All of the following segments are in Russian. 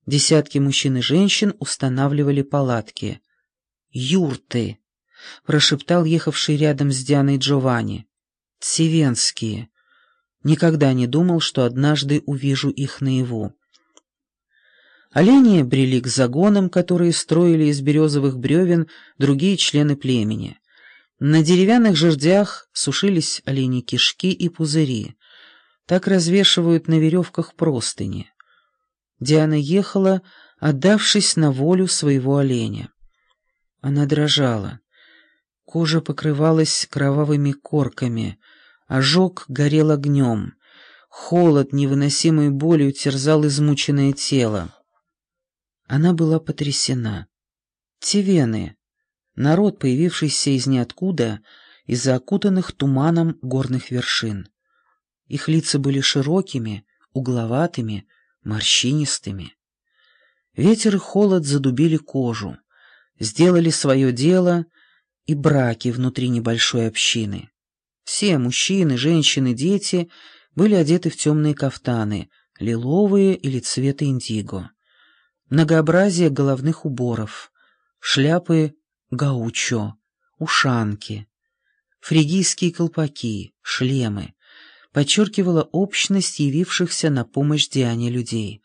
Десятки мужчин и женщин устанавливали палатки. «Юрты!» — прошептал ехавший рядом с Дианой Джованни. «Цивенские! Никогда не думал, что однажды увижу их наяву». Олени брели к загонам, которые строили из березовых бревен другие члены племени. На деревянных жердях сушились оленьи кишки и пузыри. Так развешивают на веревках простыни. Диана ехала, отдавшись на волю своего оленя. Она дрожала. Кожа покрывалась кровавыми корками, ожог горел огнем. Холод невыносимой болью терзал измученное тело. Она была потрясена. Цивены, народ, появившийся из ниоткуда, из-за окутанных туманом горных вершин. Их лица были широкими, угловатыми, морщинистыми. Ветер и холод задубили кожу, сделали свое дело и браки внутри небольшой общины. Все мужчины, женщины, дети были одеты в темные кафтаны, лиловые или цвета индиго. Многообразие головных уборов, шляпы гаучо, ушанки, фригийские колпаки, шлемы подчеркивала общность явившихся на помощь Диане людей.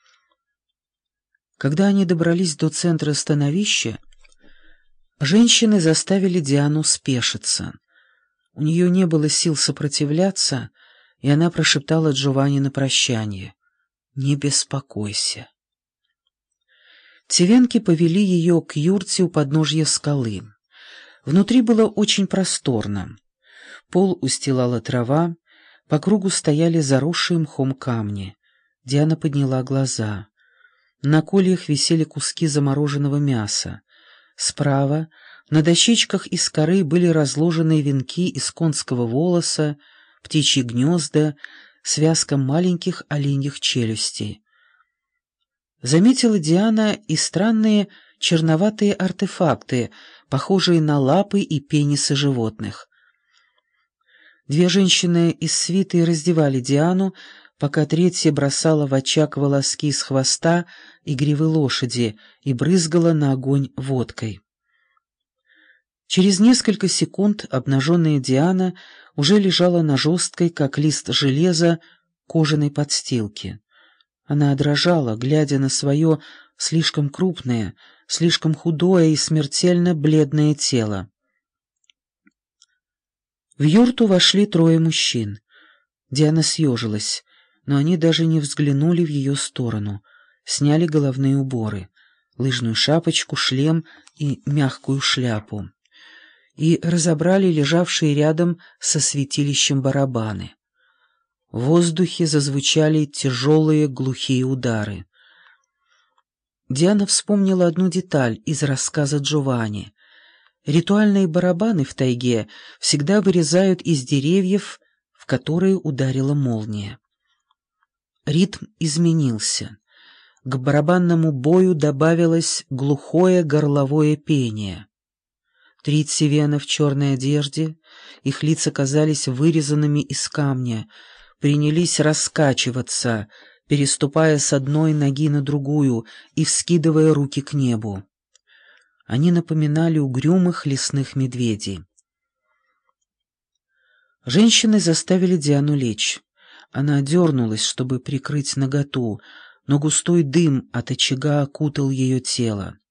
Когда они добрались до центра становища, женщины заставили Диану спешиться. У нее не было сил сопротивляться, и она прошептала Джованни на прощание: «Не беспокойся». Цивенки повели ее к юрте у подножья скалы. Внутри было очень просторно. Пол устилала трава, по кругу стояли заросшие мхом камни. Диана подняла глаза. На кольях висели куски замороженного мяса. Справа, на дощечках из коры, были разложены венки из конского волоса, птичьи гнезда, связка маленьких оленьих челюстей. Заметила Диана и странные черноватые артефакты, похожие на лапы и пенисы животных. Две женщины из свиты раздевали Диану, пока третья бросала в очаг волоски с хвоста и гривы лошади и брызгала на огонь водкой. Через несколько секунд обнаженная Диана уже лежала на жесткой, как лист железа, кожаной подстилке. Она дрожала, глядя на свое слишком крупное, слишком худое и смертельно бледное тело. В юрту вошли трое мужчин. Диана съежилась, но они даже не взглянули в ее сторону. Сняли головные уборы, лыжную шапочку, шлем и мягкую шляпу. И разобрали лежавшие рядом со святилищем барабаны. В воздухе зазвучали тяжелые глухие удары. Диана вспомнила одну деталь из рассказа Джованни. Ритуальные барабаны в тайге всегда вырезают из деревьев, в которые ударила молния. Ритм изменился. К барабанному бою добавилось глухое горловое пение. Три цивена в черной одежде, их лица казались вырезанными из камня, принялись раскачиваться, переступая с одной ноги на другую и вскидывая руки к небу. Они напоминали угрюмых лесных медведей. Женщины заставили Диану лечь. Она дернулась, чтобы прикрыть наготу, но густой дым от очага окутал ее тело.